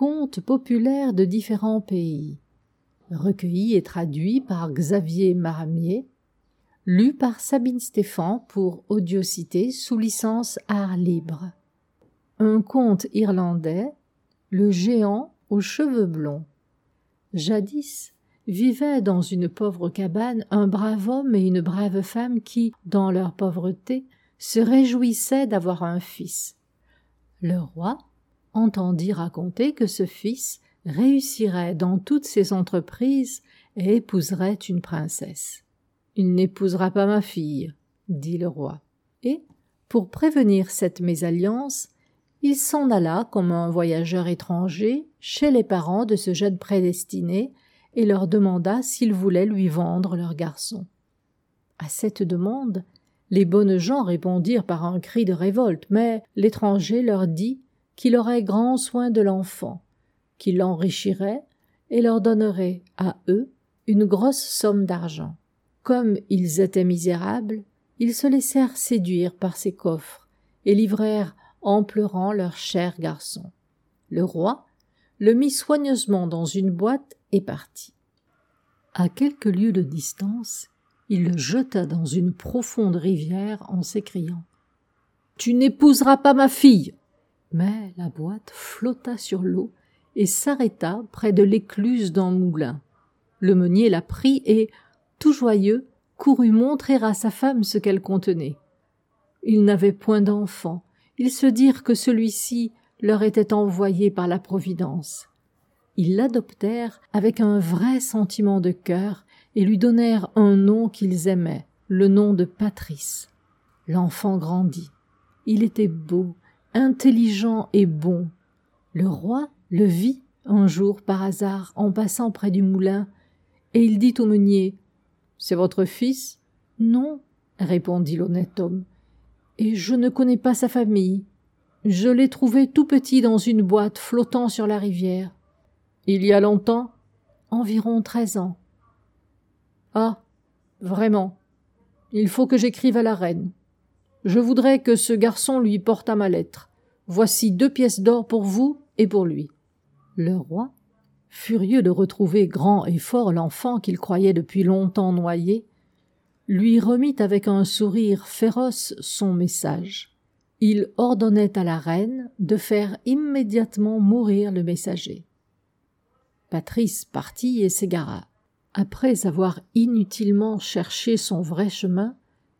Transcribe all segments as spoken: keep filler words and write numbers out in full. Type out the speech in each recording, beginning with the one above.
contes populaires de différents pays, recueillis et traduits par Xavier Maramier, lu par Sabine Stéphan pour Audiocité sous licence Art Libre. Un conte irlandais, Le géant aux cheveux blonds. Jadis, vivait dans une pauvre cabane un brave homme et une brave femme qui, dans leur pauvreté, se réjouissaient d'avoir un fils. Le roi entendit raconter que ce fils réussirait dans toutes ses entreprises et épouserait une princesse. « Il n'épousera pas ma fille, » dit le roi. Et, pour prévenir cette mésalliance, il s'en alla comme un voyageur étranger chez les parents de ce jeune prédestiné et leur demanda s'ils voulaient lui vendre leur garçon. À cette demande, les bonnes gens répondirent par un cri de révolte, mais l'étranger leur dit qu'il aurait grand soin de l'enfant, qu'il l'enrichirait et leur donnerait, à eux, une grosse somme d'argent. Comme ils étaient misérables, ils se laissèrent séduire par ces coffres et livrèrent en pleurant leur cher garçon. Le roi le mit soigneusement dans une boîte et partit. À quelques lieues de distance, il le jeta dans une profonde rivière en s'écriant « Tu n'épouseras pas ma fille !» Mais la boîte flotta sur l'eau et s'arrêta près de l'écluse d'un moulin. Le meunier la prit et, tout joyeux, courut montrer à sa femme ce qu'elle contenait. Ils n'avaient point d'enfant. Ils se dirent que celui-ci leur était envoyé par la Providence. Ils l'adoptèrent avec un vrai sentiment de cœur et lui donnèrent un nom qu'ils aimaient, le nom de Patrice. L'enfant grandit. Il était beau, intelligent et bon. Le roi le vit un jour par hasard en passant près du moulin, et il dit au meunier « C'est votre fils ?»« Non, » répondit l'honnête homme, « et je ne connais pas sa famille. Je l'ai trouvé tout petit dans une boîte flottant sur la rivière. »« Il y a longtemps ?»« Environ treize ans. »« Ah, vraiment, il faut que j'écrive à la reine. Je voudrais que ce garçon lui portât ma lettre. Voici deux pièces d'or pour vous et pour lui. » Le roi, furieux de retrouver grand et fort l'enfant qu'il croyait depuis longtemps noyé, lui remit avec un sourire féroce son message. Il ordonnait à la reine de faire immédiatement mourir le messager. Patrice partit et s'égara. Après avoir inutilement cherché son vrai chemin,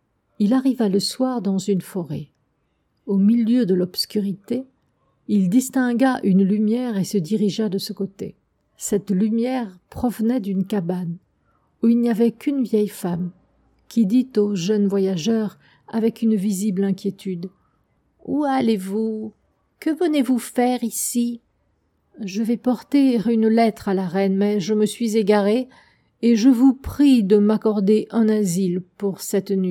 il arriva le soir dans une forêt. Au milieu de l'obscurité, il distingua une lumière et se dirigea de ce côté. Cette lumière provenait d'une cabane, où il n'y avait qu'une vieille femme, qui dit au jeune voyageur avec une visible inquiétude « Où allez-vous? Que venez-vous faire ici? » « Je vais porter une lettre à la reine, mais je me suis égaré, et je vous prie de m'accorder un asile pour cette nuit. »«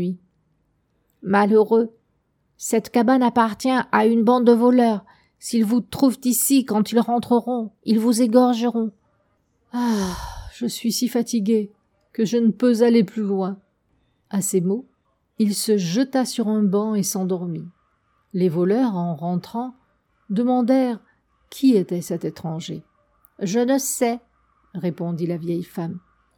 Malheureux, cette cabane appartient à une bande de voleurs. S'ils vous trouvent ici quand ils rentreront, ils vous égorgeront. »« Ah, je suis si fatigué que je ne peux aller plus loin. » À ces mots, il se jeta sur un banc et s'endormit. Les voleurs, en rentrant, demandèrent qui était cet étranger. « Je ne sais, » répondit la vieille femme.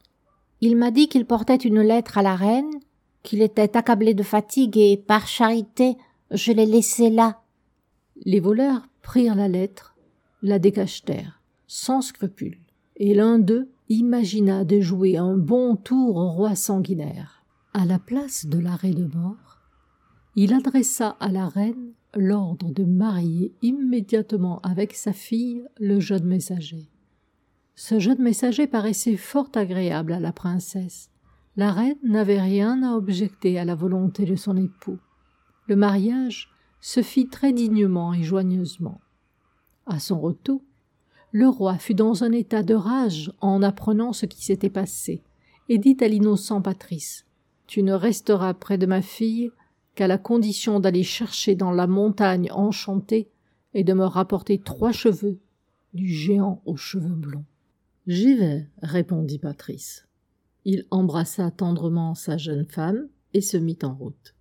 « Il m'a dit qu'il portait une lettre à la reine, qu'il était accablé de fatigue et, par charité, je l'ai laissé là. » Les voleurs prirent la lettre, la décachetèrent, sans scrupule, et l'un d'eux imagina de jouer un bon tour au roi sanguinaire. À la place de l'arrêt de mort, il adressa à la reine l'ordre de marier immédiatement avec sa fille le jeune messager. Ce jeune messager paraissait fort agréable à la princesse. La reine n'avait rien à objecter à la volonté de son époux. Le mariage se fit très dignement et joyeusement. À son retour, le roi fut dans un état de rage en apprenant ce qui s'était passé, et dit à l'innocent Patrice « Tu ne resteras près de ma fille qu'à la condition d'aller chercher dans la montagne enchantée et de me rapporter trois cheveux du géant aux cheveux blonds. »« J'y vais, » répondit Patrice. Il embrassa tendrement sa jeune femme et se mit en route.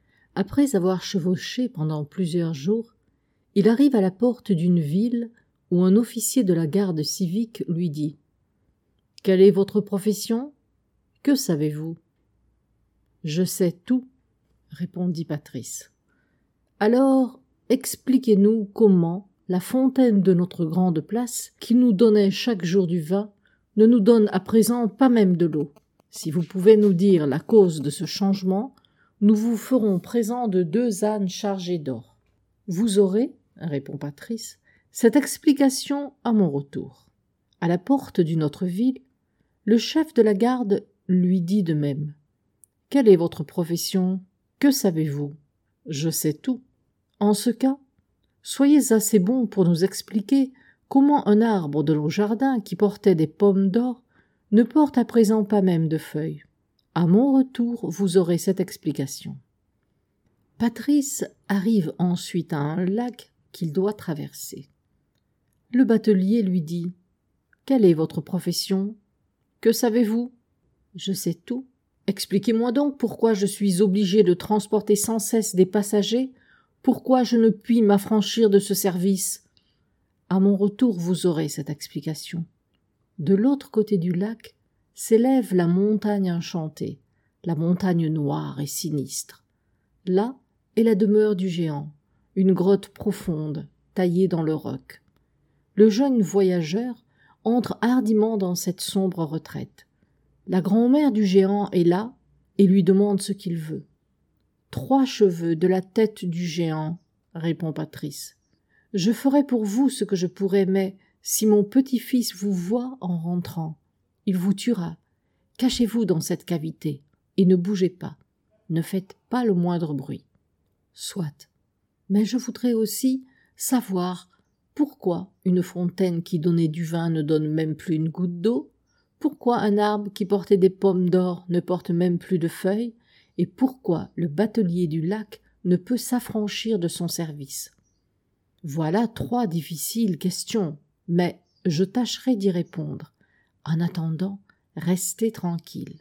Après avoir chevauché pendant plusieurs jours, il arrive à la porte d'une ville où un officier de la garde civique lui dit « Quelle est votre profession ? Que savez-vous » ? « Je sais tout, » répondit Patrice. « Alors, expliquez-nous comment la fontaine de notre grande place, qui nous donnait chaque jour du vin, ne nous donne à présent pas même de l'eau. Si vous pouvez nous dire la cause de ce changement, nous vous ferons présent de deux ânes chargés d'or. » « Vous aurez, » répond Patrice, « cette explication à mon retour. » À la porte d'une autre ville, le chef de la garde lui dit de même. « Quelle est votre profession ? Que savez-vous ? » « Je sais tout. En ce cas, soyez assez bon pour nous expliquer comment un arbre de nos jardins qui portait des pommes d'or ne porte à présent pas même de feuilles. À mon retour, vous aurez cette explication. » Patrice arrive ensuite à un lac qu'il doit traverser. Le batelier lui dit « Quelle est votre profession ? Que savez-vous ? » « Je sais tout. Expliquez-moi donc pourquoi je suis obligé de transporter sans cesse des passagers, pourquoi je ne puis m'affranchir de ce service. À mon retour, vous aurez cette explication. » De l'autre côté du lac s'élève la montagne enchantée, la montagne noire et sinistre. Là est la demeure du géant, une grotte profonde, taillée dans le roc. Le jeune voyageur entre hardiment dans cette sombre retraite. La grand-mère du géant est là et lui demande ce qu'il veut. « Trois cheveux de la tête du géant, » répond Patrice. « Je ferai pour vous ce que je pourrai, mais si mon petit-fils vous voit en rentrant, il vous tuera. Cachez-vous dans cette cavité et ne bougez pas. Ne faites pas le moindre bruit. » « Soit. Mais je voudrais aussi savoir pourquoi une fontaine qui donnait du vin ne donne même plus une goutte d'eau, pourquoi un arbre qui portait des pommes d'or ne porte même plus de feuilles, et pourquoi le batelier du lac ne peut s'affranchir de son service. Voilà trois difficiles questions, mais je tâcherai d'y répondre. En attendant, restez tranquille.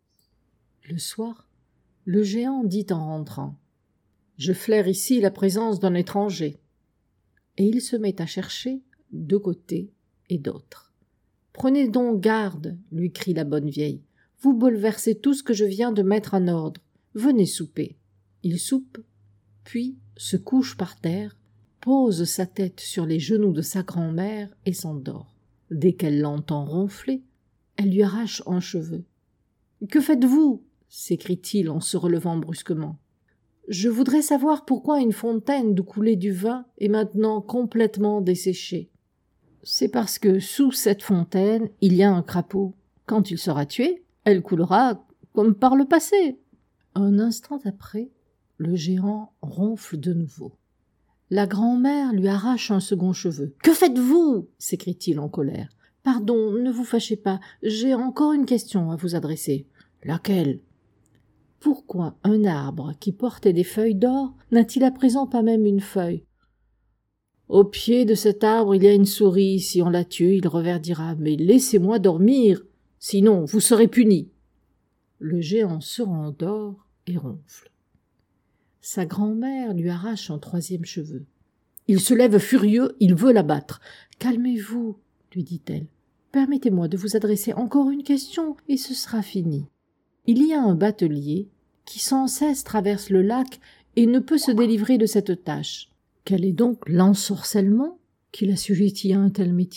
Le soir, le géant dit en rentrant « Je flaire ici la présence d'un étranger. » Et il se met à chercher de côté et d'autre. « Prenez donc garde, » lui crie la bonne vieille. « Vous bouleversez tout ce que je viens de mettre en ordre. Venez souper. » Il soupe, puis se couche par terre, pose sa tête sur les genoux de sa grand-mère et s'endort. Dès qu'elle l'entend ronfler, elle lui arrache un cheveu. « Que faites-vous » s'écrie-t-il en se relevant brusquement. « Je voudrais savoir pourquoi une fontaine d'où coulait du vin est maintenant complètement desséchée. » « C'est parce que sous cette fontaine, il y a un crapaud. Quand il sera tué, elle coulera comme par le passé. » Un instant après, le géant ronfle de nouveau. La grand-mère lui arrache un second cheveu. « Que faites-vous » s'écrie-t-il en colère. « Pardon, ne vous fâchez pas, j'ai encore une question à vous adresser. »« Laquelle ?» ?»« Pourquoi un arbre qui portait des feuilles d'or n'a-t-il à présent pas même une feuille ? » Au pied de cet arbre, il y a une souris. Si on la tue, il reverdira. Mais laissez-moi dormir, sinon vous serez punis. Le géant se rendort et ronfle. Sa grand-mère lui arrache un troisième cheveu. Il se lève furieux, il veut l'abattre. « Calmez-vous, » lui dit-elle. « Permettez-moi de vous adresser encore une question, et ce sera fini. Il y a un batelier qui sans cesse traverse le lac et ne peut se délivrer de cette tâche. Quel est donc l'ensorcellement qui l'assujettit à un tel métier ?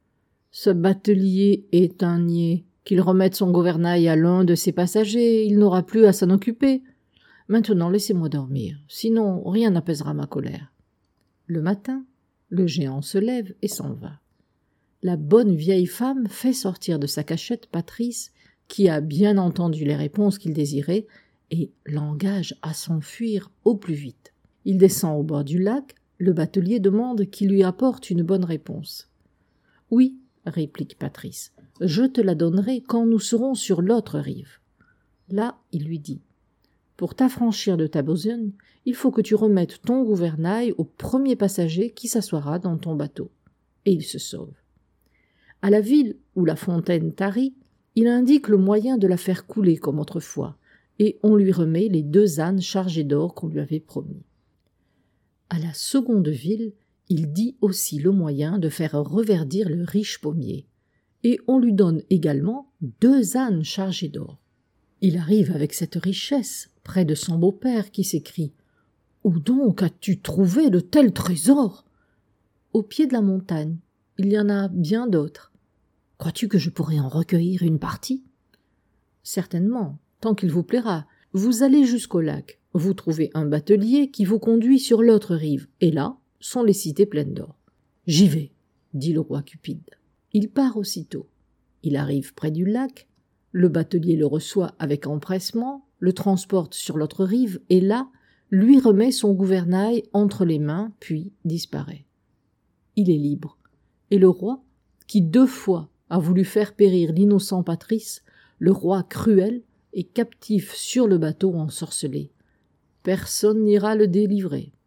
Ce batelier est un niais. Qu'il remette son gouvernail à l'un de ses passagers, il n'aura plus à s'en occuper. Maintenant, laissez-moi dormir, sinon rien n'apaisera ma colère. » Le matin, le géant se lève et s'en va. La bonne vieille femme fait sortir de sa cachette Patrice, qui a bien entendu les réponses qu'il désirait, et l'engage à s'enfuir au plus vite. Il descend au bord du lac, le batelier demande qu'il lui apporte une bonne réponse. « Oui, » réplique Patrice, « je te la donnerai quand nous serons sur l'autre rive. » Là, il lui dit « Pour t'affranchir de ta besogne, il faut que tu remettes ton gouvernail au premier passager qui s'assoira dans ton bateau. » Et il se sauve. À la ville où la fontaine tarit, il indique le moyen de la faire couler comme autrefois, et on lui remet les deux ânes chargés d'or qu'on lui avait promis. À la seconde ville, Il dit aussi le moyen de faire reverdir le riche pommier, et on lui donne également deux ânes chargés d'or. Il arrive avec cette richesse près de son beau-père qui s'écrie « Où donc as-tu trouvé de tels trésors ?» « Au pied de la montagne, il y en a bien d'autres. Crois-tu que je pourrais en recueillir une partie ?»« Certainement, tant qu'il vous plaira. Vous allez jusqu'au lac, vous trouvez un batelier qui vous conduit sur l'autre rive, et là sont les cités pleines d'or. »« J'y vais, » dit le roi Cupide. Il part aussitôt. Il arrive près du lac, le batelier le reçoit avec empressement, le transporte sur l'autre rive, et là, lui remet son gouvernail entre les mains, puis disparaît. Il est libre, et le roi, qui deux fois a voulu faire périr l'innocent Patrice, le roi cruel, est captif sur le bateau ensorcelé. Personne n'ira le délivrer.